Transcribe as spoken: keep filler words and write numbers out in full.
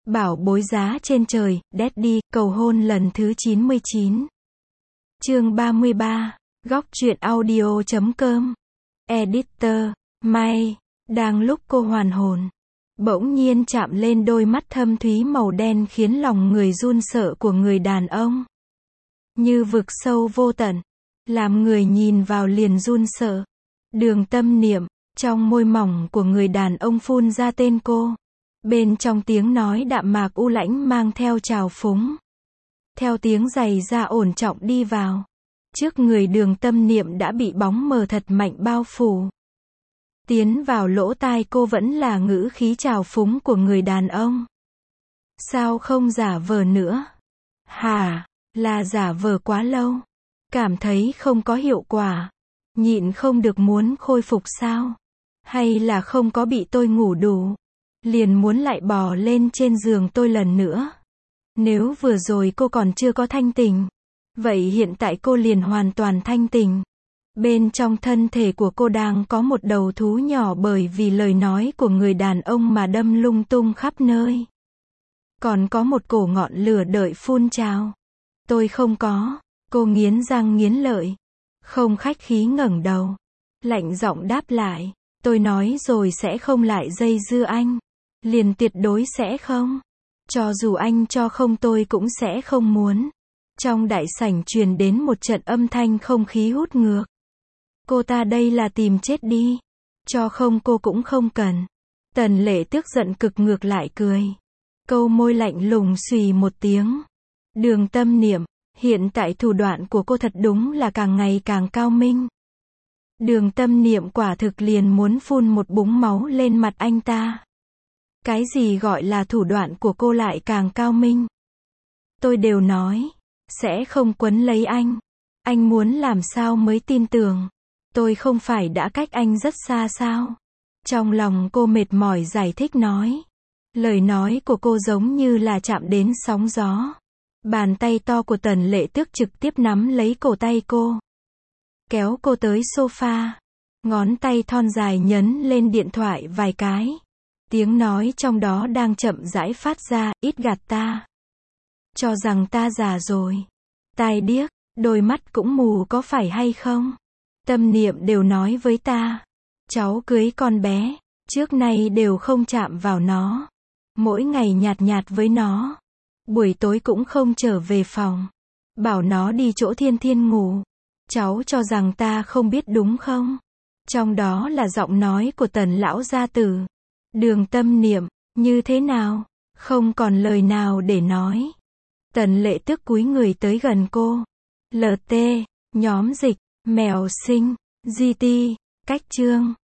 Bảo bối giá trên trời, Daddy, cầu hôn lần thứ chín mươi chín. Chương ba mươi ba, góc truyện audio chấm com. Editor, May. Đang lúc cô hoàn hồn, bỗng nhiên chạm lên đôi mắt thâm thúy màu đen khiến lòng người run sợ của người đàn ông. Như vực sâu vô tận, làm người nhìn vào liền run sợ. Đường Tâm Niệm, trong môi mỏng của người đàn ông phun ra tên cô. Bên trong tiếng nói đạm mạc u lãnh mang theo trào phúng. Theo tiếng giày da ổn trọng đi vào. Trước người Đường Tâm Niệm đã bị bóng mờ thật mạnh bao phủ. Tiến vào lỗ tai cô vẫn là ngữ khí trào phúng của người đàn ông. Sao không giả vờ nữa? Hả, là giả vờ quá lâu. Cảm thấy không có hiệu quả. Nhịn không được muốn khôi phục sao? Hay là không có bị tôi ngủ đủ? Liền muốn lại bò lên trên giường tôi lần nữa. Nếu vừa rồi cô còn chưa có thanh tỉnh, vậy hiện tại cô liền hoàn toàn thanh tỉnh. Bên trong thân thể của cô đang có một đầu thú nhỏ bởi vì lời nói của người đàn ông mà đâm lung tung khắp nơi. Còn có một cổ ngọn lửa đợi phun trào. Tôi không có. Cô nghiến răng nghiến lợi. Không khách khí ngẩng đầu. Lạnh giọng đáp lại. Tôi nói rồi sẽ không lại dây dưa anh. Liền tuyệt đối sẽ không. Cho dù anh cho không tôi cũng sẽ không muốn. Trong đại sảnh truyền đến một trận âm thanh không khí hút ngược. Cô ta đây là tìm chết đi. Cho không cô cũng không cần. Tần Lệ tức giận cực ngược lại cười. Câu môi lạnh lùng xùy một tiếng. Đường Tâm Niệm, hiện tại thủ đoạn của cô thật đúng là càng ngày càng cao minh. Đường Tâm Niệm quả thực liền muốn phun một búng máu lên mặt anh ta. Cái gì gọi là thủ đoạn của cô lại càng cao minh? Tôi đều nói, sẽ không quấn lấy anh. Anh muốn làm sao mới tin tưởng? Tôi không phải đã cách anh rất xa sao? Trong lòng cô mệt mỏi giải thích nói. Lời nói của cô giống như là chạm đến sóng gió. Bàn tay to của Tần Lệ Tước trực tiếp nắm lấy cổ tay cô. Kéo cô tới sofa. Ngón tay thon dài nhấn lên điện thoại vài cái. Tiếng nói trong đó đang chậm rãi phát ra, ít gạt ta. Cho rằng ta già rồi. Tai điếc, đôi mắt cũng mù có phải hay không? Tâm Niệm đều nói với ta. Cháu cưới con bé, trước nay đều không chạm vào nó. Mỗi ngày nhạt nhạt với nó. Buổi tối cũng không trở về phòng. Bảo nó đi chỗ Thiên Thiên ngủ. Cháu cho rằng ta không biết đúng không? Trong đó là giọng nói của Tần lão gia tử. Đường Tâm Niệm, như thế nào? Không còn lời nào để nói. Tần Lệ Tước cúi người tới gần cô. lờ tê, nhóm dịch, mèo sinh, giê tê, cách chương.